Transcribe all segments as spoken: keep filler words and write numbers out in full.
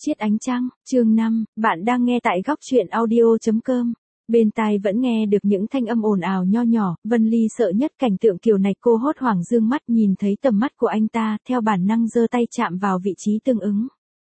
Chiết ánh trăng, chương năm, bạn đang nghe tại góc truyện audio chấm com. Bên tai vẫn nghe được những thanh âm ồn ào nho nhỏ, Vân Ly sợ nhất cảnh tượng kiểu này, cô hốt hoảng dương mắt nhìn thấy tầm mắt của anh ta, theo bản năng giơ tay chạm vào vị trí tương ứng.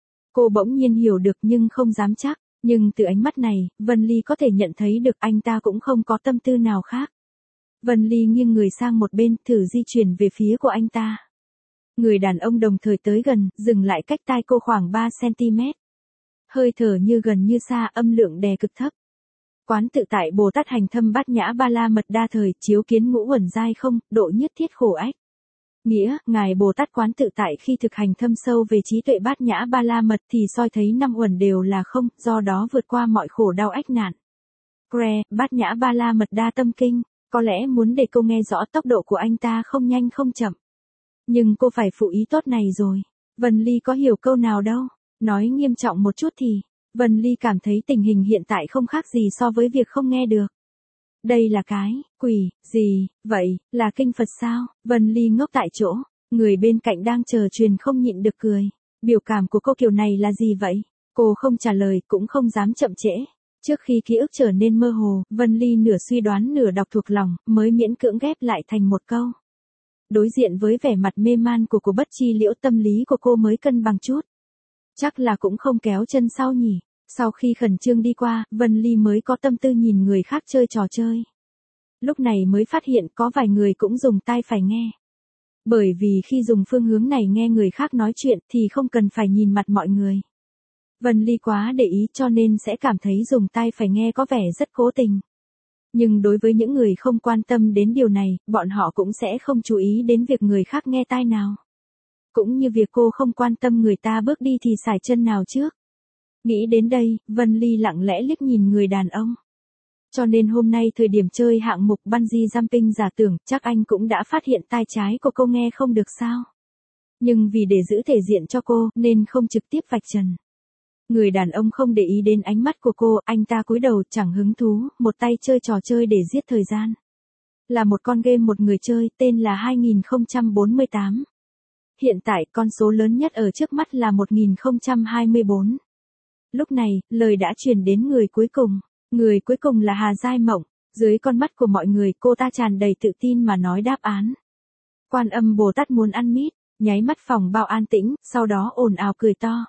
Cô bỗng nhiên hiểu được nhưng không dám chắc, nhưng từ ánh mắt này, Vân Ly có thể nhận thấy được anh ta cũng không có tâm tư nào khác. Vân Ly nghiêng người sang một bên, thử di chuyển về phía của anh ta. Người đàn ông đồng thời tới gần, dừng lại cách tai cô khoảng ba xăng-ti-mét. Hơi thở như gần như xa, âm lượng đè cực thấp. Quán tự tại Bồ Tát hành thâm bát nhã ba la mật đa thời, chiếu kiến ngũ uẩn giai không, độ nhất thiết khổ ách. Nghĩa, Ngài Bồ Tát quán tự tại khi thực hành thâm sâu về trí tuệ bát nhã ba la mật thì soi thấy năm uẩn đều là không, do đó vượt qua mọi khổ đau ách nạn. Cre, bát nhã ba la mật đa tâm kinh, có lẽ muốn để cô nghe rõ tốc độ của anh ta không nhanh không chậm. Nhưng cô phải phụ ý tốt này rồi. Vân Ly có hiểu câu nào đâu. Nói nghiêm trọng một chút thì, Vân Ly cảm thấy tình hình hiện tại không khác gì so với việc không nghe được. Đây là cái, quỷ, gì, vậy, là kinh Phật sao? Vân Ly ngốc tại chỗ, người bên cạnh đang chờ truyền không nhịn được cười. Biểu cảm của cô kiểu này là gì vậy? Cô không trả lời, cũng không dám chậm trễ. Trước khi ký ức trở nên mơ hồ, Vân Ly nửa suy đoán nửa đọc thuộc lòng, mới miễn cưỡng ghép lại thành một câu. Đối diện với vẻ mặt mê man của cô bất chi liễu, tâm lý của cô mới cân bằng chút. Chắc là cũng không kéo chân sau nhỉ. Sau khi khẩn trương đi qua, Vân Ly mới có tâm tư nhìn người khác chơi trò chơi. Lúc này mới phát hiện có vài người cũng dùng tai phải nghe. Bởi vì khi dùng phương hướng này nghe người khác nói chuyện thì không cần phải nhìn mặt mọi người. Vân Ly quá để ý cho nên sẽ cảm thấy dùng tai phải nghe có vẻ rất cố tình. Nhưng đối với những người không quan tâm đến điều này, bọn họ cũng sẽ không chú ý đến việc người khác nghe tai nào. Cũng như việc cô không quan tâm người ta bước đi thì sải chân nào trước. Nghĩ đến đây, Vân Ly lặng lẽ liếc nhìn người đàn ông. Cho nên hôm nay thời điểm chơi hạng mục bungee jumping giả tưởng, chắc anh cũng đã phát hiện tai trái của cô nghe không được sao. Nhưng vì để giữ thể diện cho cô, nên không trực tiếp vạch trần. Người đàn ông không để ý đến ánh mắt của cô, anh ta cúi đầu chẳng hứng thú, một tay chơi trò chơi để giết thời gian. Là một con game một người chơi, tên là hai nghìn không trăm bốn mươi tám. Hiện tại, con số lớn nhất ở trước mắt là một nghìn không trăm hai mươi bốn. Lúc này, lời đã truyền đến người cuối cùng. Người cuối cùng là Hà Giai Mộng. Dưới con mắt của mọi người, cô ta tràn đầy tự tin mà nói đáp án. Quan Âm Bồ Tát muốn ăn mít, nháy mắt phòng bao an tĩnh, sau đó ồn ào cười to.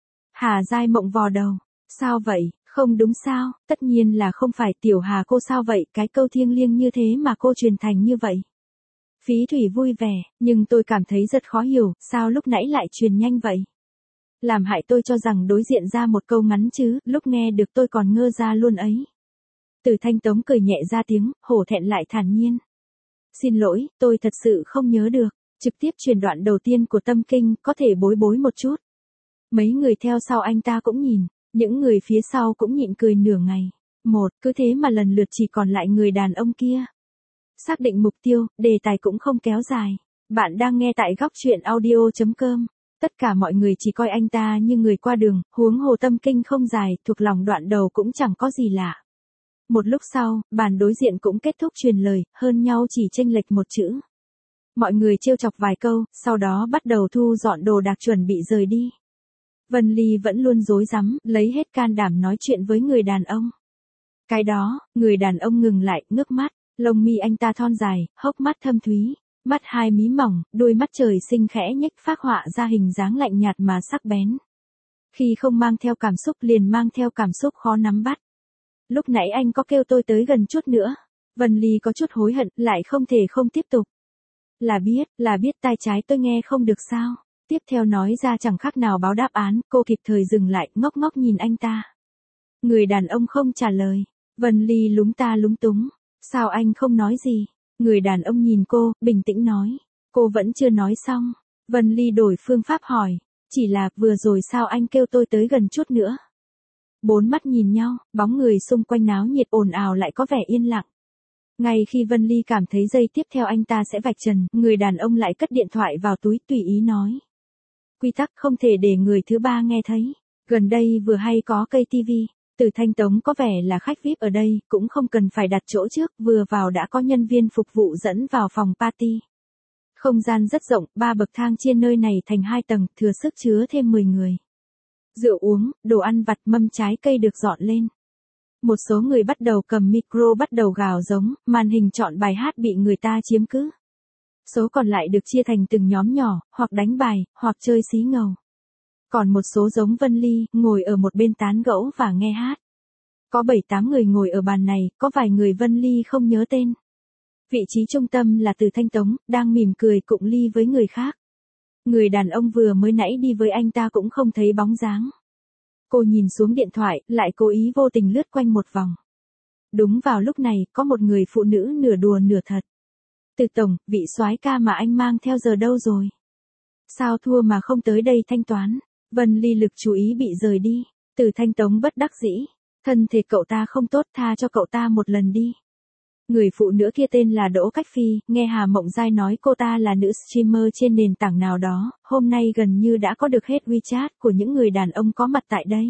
Hà Giai Mộng vò đầu. Sao vậy, không đúng sao, tất nhiên là không phải. Tiểu Hà cô sao vậy, cái câu thiêng liêng như thế mà cô truyền thành như vậy. Phí Thủy vui vẻ, nhưng tôi cảm thấy rất khó hiểu, sao lúc nãy lại truyền nhanh vậy? Làm hại tôi cho rằng đối diện ra một câu ngắn chứ, lúc nghe được tôi còn ngơ ra luôn ấy. Từ Thanh Tống cười nhẹ ra tiếng, hổ thẹn lại thản nhiên. Xin lỗi, tôi thật sự không nhớ được, trực tiếp truyền đoạn đầu tiên của tâm kinh, có thể bối bối một chút. Mấy người theo sau anh ta cũng nhìn, những người phía sau cũng nhịn cười nửa ngày. Một, cứ thế mà lần lượt chỉ còn lại người đàn ông kia. Xác định mục tiêu, đề tài cũng không kéo dài. Bạn đang nghe tại góc truyện audio chấm com. Tất cả mọi người chỉ coi anh ta như người qua đường, huống hồ tâm kinh không dài, thuộc lòng đoạn đầu cũng chẳng có gì lạ. Một lúc sau, bàn đối diện cũng kết thúc truyền lời, hơn nhau chỉ chênh lệch một chữ. Mọi người trêu chọc vài câu, sau đó bắt đầu thu dọn đồ đạc chuẩn bị rời đi. Vân Ly vẫn luôn rối rắm, lấy hết can đảm nói chuyện với người đàn ông. Cái đó, người đàn ông ngừng lại, ngước mắt, lông mi anh ta thon dài, hốc mắt thâm thúy. Mắt hai mí mỏng, đôi mắt trời sinh khẽ nhếch phác họa ra hình dáng lạnh nhạt mà sắc bén. Khi không mang theo cảm xúc liền mang theo cảm xúc khó nắm bắt. Lúc nãy anh có kêu tôi tới gần chút nữa. Vân Ly có chút hối hận, lại không thể không tiếp tục. Là biết, là biết tai trái tôi nghe không được sao. Tiếp theo nói ra chẳng khác nào báo đáp án, cô kịp thời dừng lại, ngốc ngốc nhìn anh ta. Người đàn ông không trả lời. Vân Ly lúng ta lúng túng. Sao anh không nói gì? Người đàn ông nhìn cô, bình tĩnh nói. Cô vẫn chưa nói xong. Vân Ly đổi phương pháp hỏi. Chỉ là, vừa rồi sao anh kêu tôi tới gần chút nữa? Bốn mắt nhìn nhau, bóng người xung quanh náo nhiệt ồn ào lại có vẻ yên lặng. Ngay khi Vân Ly cảm thấy giây tiếp theo anh ta sẽ vạch trần, người đàn ông lại cất điện thoại vào túi tùy ý nói. Quy tắc không thể để người thứ ba nghe thấy. Gần đây vừa hay có cây tivi. Từ Thanh Tống có vẻ là khách vi ai pi ở đây, cũng không cần phải đặt chỗ trước, vừa vào đã có nhân viên phục vụ dẫn vào phòng party. Không gian rất rộng, ba bậc thang chia nơi này thành hai tầng, thừa sức chứa thêm mười người. Rượu uống, đồ ăn vặt, mâm trái cây được dọn lên. Một số người bắt đầu cầm micro bắt đầu gào giống, màn hình chọn bài hát bị người ta chiếm cứ. Số còn lại được chia thành từng nhóm nhỏ, hoặc đánh bài, hoặc chơi xí ngầu. Còn một số giống Vân Ly, ngồi ở một bên tán gẫu và nghe hát. Có bảy tám người ngồi ở bàn này, có vài người Vân Ly không nhớ tên. Vị trí trung tâm là Từ Thanh Tống, đang mỉm cười cụng ly với người khác. Người đàn ông vừa mới nãy đi với anh ta cũng không thấy bóng dáng. Cô nhìn xuống điện thoại, lại cố ý vô tình lướt quanh một vòng. Đúng vào lúc này, có một người phụ nữ nửa đùa nửa thật. Từ tổng, vị soái ca mà anh mang theo giờ đâu rồi? Sao thua mà không tới đây thanh toán? Vân Ly lực chú ý bị rời đi. Từ Thanh Tống bất đắc dĩ. Thân thể cậu ta không tốt, tha cho cậu ta một lần đi. Người phụ nữ kia tên là Đỗ Cách Phi, nghe Hà Mộng Giai nói cô ta là nữ streamer trên nền tảng nào đó, hôm nay gần như đã có được hết WeChat của những người đàn ông có mặt tại đây.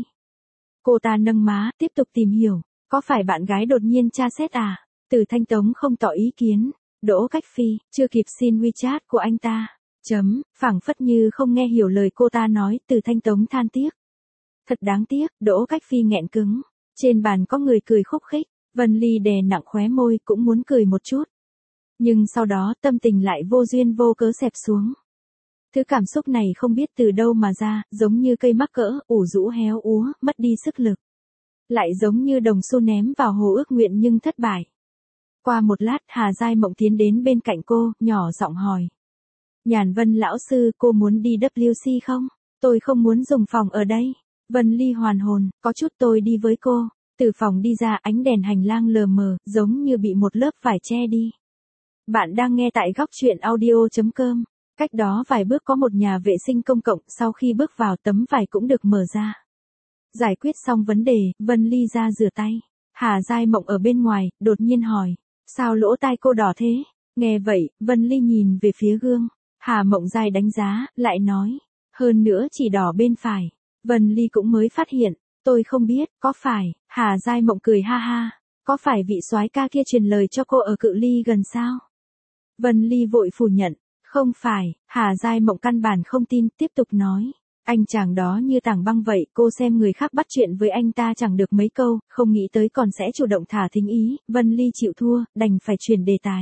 Cô ta nâng má, tiếp tục tìm hiểu, có phải bạn gái đột nhiên tra xét à? Từ Thanh Tống không tỏ ý kiến. Đỗ Cách Phi, chưa kịp xin WeChat của anh ta. Chấm, phảng phất như không nghe hiểu lời cô ta nói, Từ Thanh Tống than tiếc. Thật đáng tiếc, Đỗ Cách Phi nghẹn cứng. Trên bàn có người cười khúc khích, Vân Ly đè nặng khóe môi cũng muốn cười một chút. Nhưng sau đó tâm tình lại vô duyên vô cớ xẹp xuống. Thứ cảm xúc này không biết từ đâu mà ra, giống như cây mắc cỡ, ủ rũ héo úa, mất đi sức lực. Lại giống như đồng xu ném vào hồ ước nguyện nhưng thất bại. Qua một lát, Hà Giai Mộng tiến đến bên cạnh cô, nhỏ giọng hỏi. Nhàn Vân lão sư, cô muốn đi W C không? Tôi không muốn dùng phòng ở đây. Vân Ly hoàn hồn, có chút tôi đi với cô. Từ phòng đi ra, ánh đèn hành lang lờ mờ, giống như bị một lớp vải che đi. Bạn đang nghe tại góc truyện audio chấm com. Cách đó vài bước có một nhà vệ sinh công cộng, sau khi bước vào tấm vải cũng được mở ra. Giải quyết xong vấn đề, Vân Ly ra rửa tay. Hà Giai Mộng ở bên ngoài, đột nhiên hỏi. Sao lỗ tai cô đỏ thế? Nghe vậy, Vân Ly nhìn về phía gương. Hà Mộng Giai đánh giá, lại nói. Hơn nữa chỉ đỏ bên phải. Vân Ly cũng mới phát hiện. Tôi không biết, có phải? Hà Giai Mộng cười ha ha. Có phải vị soái ca kia truyền lời cho cô ở cự ly gần sao? Vân Ly vội phủ nhận. Không phải, Hà Giai Mộng căn bản không tin, tiếp tục nói. Anh chàng đó như tảng băng vậy, cô xem người khác bắt chuyện với anh ta chẳng được mấy câu, không nghĩ tới còn sẽ chủ động thả thính ý, Vân Ly chịu thua, đành phải chuyển đề tài.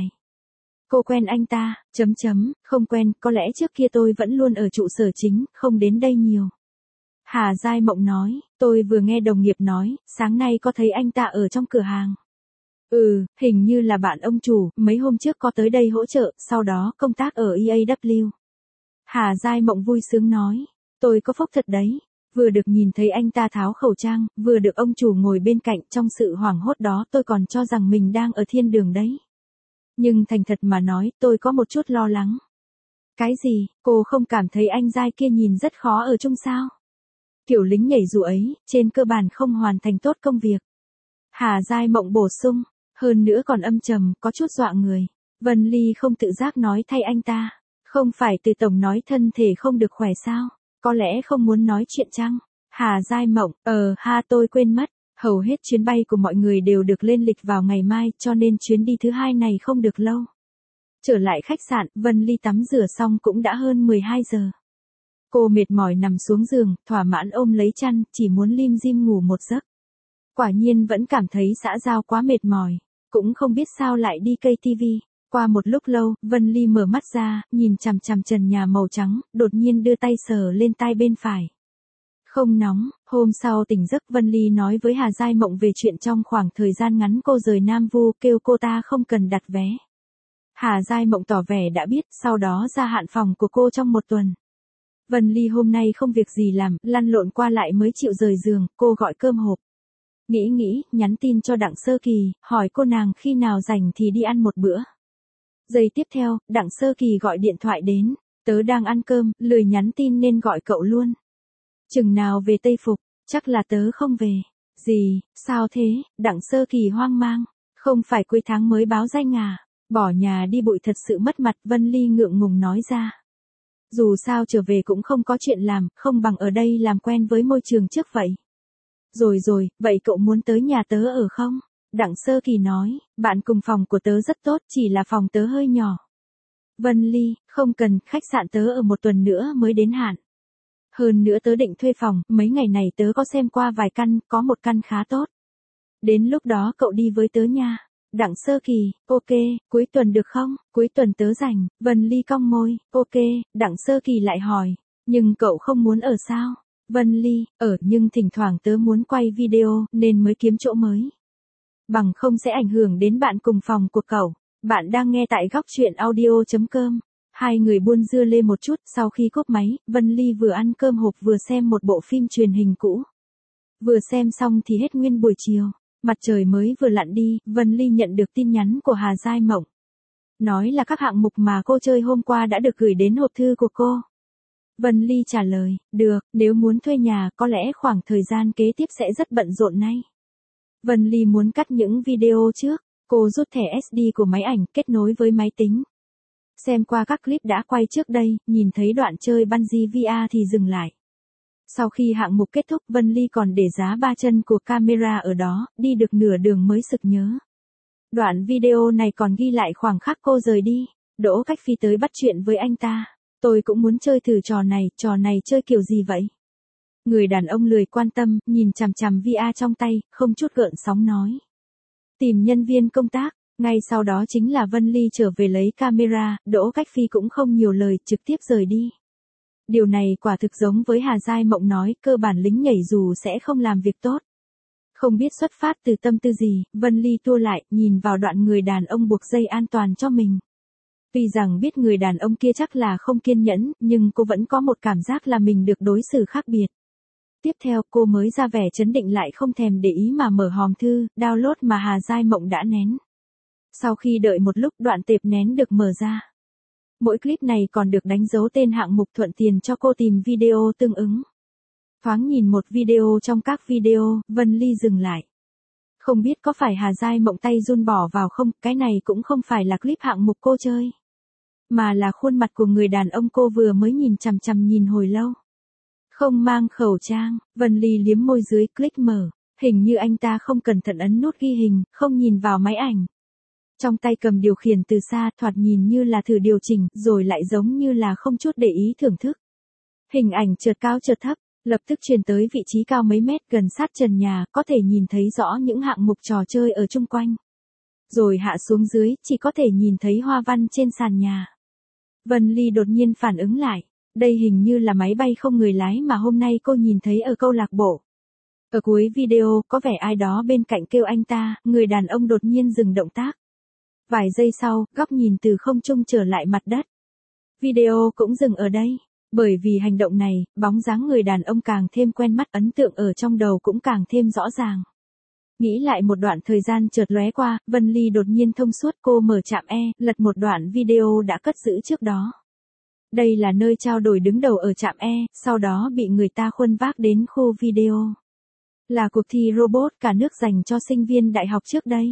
Cô quen anh ta, chấm chấm, không quen, có lẽ trước kia tôi vẫn luôn ở trụ sở chính, không đến đây nhiều. Hà Giai Mộng nói, tôi vừa nghe đồng nghiệp nói, sáng nay có thấy anh ta ở trong cửa hàng. Ừ, hình như là bạn ông chủ, mấy hôm trước có tới đây hỗ trợ, sau đó công tác ở E A W. Hà Giai Mộng vui sướng nói, tôi có phúc thật đấy, vừa được nhìn thấy anh ta tháo khẩu trang, vừa được ông chủ ngồi bên cạnh, trong sự hoảng hốt đó tôi còn cho rằng mình đang ở thiên đường đấy. Nhưng thành thật mà nói, tôi có một chút lo lắng. Cái gì, cô không cảm thấy anh Giai kia nhìn rất khó ở chung sao? Kiểu lính nhảy dù ấy, trên cơ bản không hoàn thành tốt công việc. Hà Giai Mộng bổ sung, hơn nữa còn âm trầm, có chút dọa người. Vân Ly không tự giác nói thay anh ta. Không phải Từ tổng nói thân thể không được khỏe sao? Có lẽ không muốn nói chuyện chăng? Hà Giai Mộng, ờ ha tôi quên mất. Hầu hết chuyến bay của mọi người đều được lên lịch vào ngày mai, cho nên chuyến đi thứ hai này không được lâu. Trở lại khách sạn, Vân Ly tắm rửa xong cũng đã hơn mười hai giờ. Cô mệt mỏi nằm xuống giường, thỏa mãn ôm lấy chăn, chỉ muốn lim dim ngủ một giấc. Quả nhiên vẫn cảm thấy xã giao quá mệt mỏi, cũng không biết sao lại đi cây tivi. Qua một lúc lâu, Vân Ly mở mắt ra, nhìn chằm chằm trần nhà màu trắng, đột nhiên đưa tay sờ lên tai bên phải. Không nóng, hôm sau tỉnh giấc Vân Ly nói với Hà Giai Mộng về chuyện trong khoảng thời gian ngắn cô rời Nam Vu, kêu cô ta không cần đặt vé. Hà Giai Mộng tỏ vẻ đã biết, sau đó gia hạn phòng của cô trong một tuần. Vân Ly hôm nay không việc gì làm, lăn lộn qua lại mới chịu rời giường, cô gọi cơm hộp. Nghĩ nghĩ, nhắn tin cho Đặng Sơ Kỳ, hỏi cô nàng khi nào rảnh thì đi ăn một bữa. Giây tiếp theo, Đặng Sơ Kỳ gọi điện thoại đến, tớ đang ăn cơm, lười nhắn tin nên gọi cậu luôn. Chừng nào về Tây Phục, chắc là tớ không về. Gì, sao thế, Đặng Sơ Kỳ hoang mang, không phải cuối tháng mới báo danh à, bỏ nhà đi bụi thật sự mất mặt, Vân Ly ngượng ngùng nói ra. Dù sao trở về cũng không có chuyện làm, không bằng ở đây làm quen với môi trường trước vậy. Rồi rồi, vậy cậu muốn tới nhà tớ ở không? Đặng Sơ Kỳ nói, bạn cùng phòng của tớ rất tốt, chỉ là phòng tớ hơi nhỏ. Vân Ly, không cần, khách sạn tớ ở một tuần nữa mới đến hạn. Hơn nữa tớ định thuê phòng, mấy ngày này tớ có xem qua vài căn, có một căn khá tốt. Đến lúc đó cậu đi với tớ nha. Đặng Sơ Kỳ, ok, cuối tuần được không? Cuối tuần tớ rảnh. Vân Ly cong môi, ok. Đặng Sơ Kỳ lại hỏi, nhưng cậu không muốn ở sao? Vân Ly, ở nhưng thỉnh thoảng tớ muốn quay video nên mới kiếm chỗ mới. Bằng không sẽ ảnh hưởng đến bạn cùng phòng của cậu. Bạn đang nghe tại góc chuyện audio chấm com. Hai người buôn dưa lê một chút, sau khi cúp máy, Vân Ly vừa ăn cơm hộp vừa xem một bộ phim truyền hình cũ. Vừa xem xong thì hết nguyên buổi chiều. Mặt trời mới vừa lặn đi, Vân Ly nhận được tin nhắn của Hà Giai Mộng. Nói là các hạng mục mà cô chơi hôm qua đã được gửi đến hộp thư của cô. Vân Ly trả lời, được, nếu muốn thuê nhà có lẽ khoảng thời gian kế tiếp sẽ rất bận rộn nay. Vân Ly muốn cắt những video trước, cô rút thẻ ét đê của máy ảnh kết nối với máy tính. Xem qua các clip đã quay trước đây, nhìn thấy đoạn chơi bungee vê rờ thì dừng lại. Sau khi hạng mục kết thúc Vân Ly còn để giá ba chân của camera ở đó, đi được nửa đường mới sực nhớ. Đoạn video này còn ghi lại khoảng khắc cô rời đi, Đỗ Cách Phi tới bắt chuyện với anh ta. Tôi cũng muốn chơi thử trò này, trò này chơi kiểu gì vậy? Người đàn ông lười quan tâm, nhìn chằm chằm vê rờ trong tay, không chút gợn sóng nói. Tìm nhân viên công tác, ngay sau đó chính là Vân Ly trở về lấy camera, Đỗ Cách Phi cũng không nhiều lời, trực tiếp rời đi. Điều này quả thực giống với Hà Giai Mộng nói, cơ bản lính nhảy dù sẽ không làm việc tốt. Không biết xuất phát từ tâm tư gì, Vân Ly tua lại, nhìn vào đoạn người đàn ông buộc dây an toàn cho mình. Tuy rằng biết người đàn ông kia chắc là không kiên nhẫn, nhưng cô vẫn có một cảm giác là mình được đối xử khác biệt. Tiếp theo cô mới ra vẻ trấn định lại không thèm để ý mà mở hòm thư, download mà Hà Giai Mộng đã nén. Sau khi đợi một lúc đoạn tệp nén được mở ra. Mỗi clip này còn được đánh dấu tên hạng mục thuận tiền cho cô tìm video tương ứng. Thoáng nhìn một video trong các video, Vân Ly dừng lại. Không biết có phải Hà Giai Mộng tay run bỏ vào không, cái này cũng không phải là clip hạng mục cô chơi. Mà là khuôn mặt của người đàn ông cô vừa mới nhìn chằm chằm nhìn hồi lâu. Không mang khẩu trang, Vân Ly liếm môi dưới click mở. Hình như anh ta không cẩn thận ấn nút ghi hình, không nhìn vào máy ảnh. Trong tay cầm điều khiển từ xa thoạt nhìn như là thử điều chỉnh, rồi lại giống như là không chút để ý thưởng thức. Hình ảnh chợt cao chợt thấp, lập tức truyền tới vị trí cao mấy mét gần sát trần nhà, có thể nhìn thấy rõ những hạng mục trò chơi ở chung quanh. Rồi hạ xuống dưới, chỉ có thể nhìn thấy hoa văn trên sàn nhà. Vân Ly đột nhiên phản ứng lại, đây hình như là máy bay không người lái mà hôm nay cô nhìn thấy ở câu lạc bộ. Ở cuối video, có vẻ ai đó bên cạnh kêu anh ta, người đàn ông đột nhiên dừng động tác. Vài giây sau, góc nhìn từ không trung trở lại mặt đất. Video cũng dừng ở đây. Bởi vì hành động này, bóng dáng người đàn ông càng thêm quen mắt, ấn tượng ở trong đầu cũng càng thêm rõ ràng. Nghĩ lại một đoạn thời gian chợt lóe qua, Vân Ly đột nhiên thông suốt, cô mở trạm E, lật một đoạn video đã cất giữ trước đó. Đây là nơi trao đổi đứng đầu ở trạm E, sau đó bị người ta khuân vác đến khu video. Là cuộc thi robot cả nước dành cho sinh viên đại học trước đây.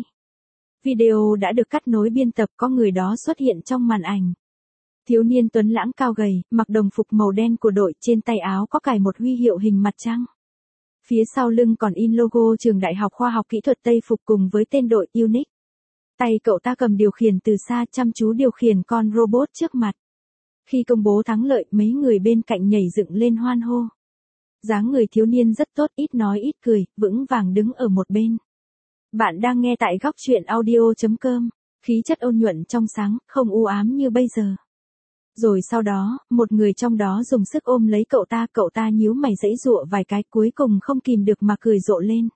Video đã được cắt nối biên tập, có người đó xuất hiện trong màn ảnh. Thiếu niên tuấn lãng cao gầy, mặc đồng phục màu đen của đội, trên tay áo có cài một huy hiệu hình mặt trăng. Phía sau lưng còn in logo trường Đại học Khoa học Kỹ thuật Tây Phục cùng với tên đội Unix. Tay cậu ta cầm điều khiển từ xa, chăm chú điều khiển con robot trước mặt. Khi công bố thắng lợi, mấy người bên cạnh nhảy dựng lên hoan hô. Dáng người thiếu niên rất tốt, ít nói ít cười, vững vàng đứng ở một bên. Bạn đang nghe tại góc chuyện audio chấm com, khí chất ôn nhuận trong sáng, không u ám như bây giờ. Rồi sau đó, một người trong đó dùng sức ôm lấy cậu ta, cậu ta nhíu mày giãy giụa vài cái, cuối cùng không kìm được mà cười rộ lên.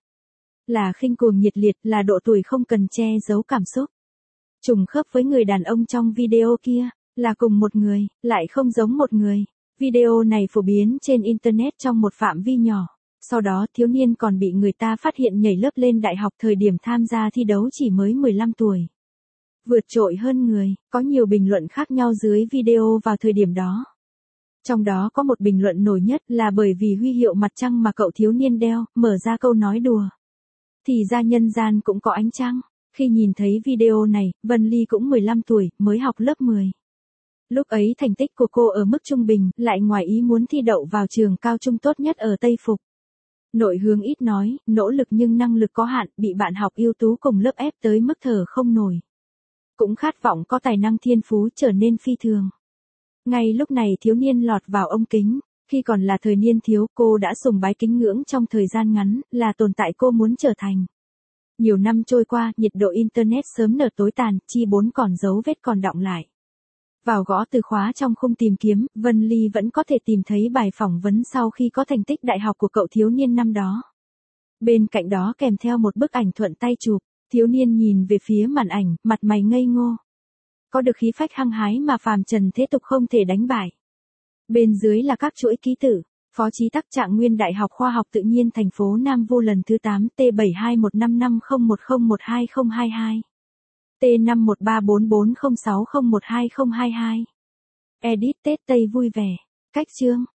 Là khinh cuồng nhiệt liệt, là độ tuổi không cần che giấu cảm xúc. Trùng khớp với người đàn ông trong video kia, là cùng một người, lại không giống một người. Video này phổ biến trên Internet trong một phạm vi nhỏ. Sau đó thiếu niên còn bị người ta phát hiện nhảy lớp lên đại học, thời điểm tham gia thi đấu chỉ mới mười lăm tuổi. Vượt trội hơn người, có nhiều bình luận khác nhau dưới video vào thời điểm đó. Trong đó có một bình luận nổi nhất là bởi vì huy hiệu mặt trăng mà cậu thiếu niên đeo, mở ra câu nói đùa. Thì ra nhân gian cũng có ánh trăng. Khi nhìn thấy video này, Vân Ly cũng mười lăm tuổi, mới học lớp mười. Lúc ấy thành tích của cô ở mức trung bình, lại ngoài ý muốn thi đậu vào trường cao trung tốt nhất ở Tây Phục. Nội hướng ít nói, nỗ lực nhưng năng lực có hạn, bị bạn học ưu tú cùng lớp ép tới mức thở không nổi. Cũng khát vọng có tài năng thiên phú trở nên phi thường. Ngay lúc này thiếu niên lọt vào ống kính, Khi còn là thời niên thiếu, cô đã sùng bái kính ngưỡng trong thời gian ngắn, là tồn tại cô muốn trở thành. Nhiều năm trôi qua, nhiệt độ Internet sớm nở tối tàn, chi bốn còn dấu vết còn đọng lại. Vào gõ từ khóa trong khung tìm kiếm, Vân Ly vẫn có thể tìm thấy bài phỏng vấn sau khi có thành tích đại học của cậu thiếu niên năm đó. Bên cạnh đó kèm theo một bức ảnh thuận tay chụp, thiếu niên nhìn về phía màn ảnh, mặt mày ngây ngô. Có được khí phách hăng hái mà phàm trần thế tục không thể đánh bại. Bên dưới là các chuỗi ký tự, phó chí tác Trạng Nguyên Đại học Khoa học Tự nhiên thành phố Nam Vô lần thứ tám T bảy hai một năm năm không một không một hai không hai hai. T năm một ba bốn bốn không sáu không một hai không hai hai. Edit Tết Tây vui vẻ. Cách chương.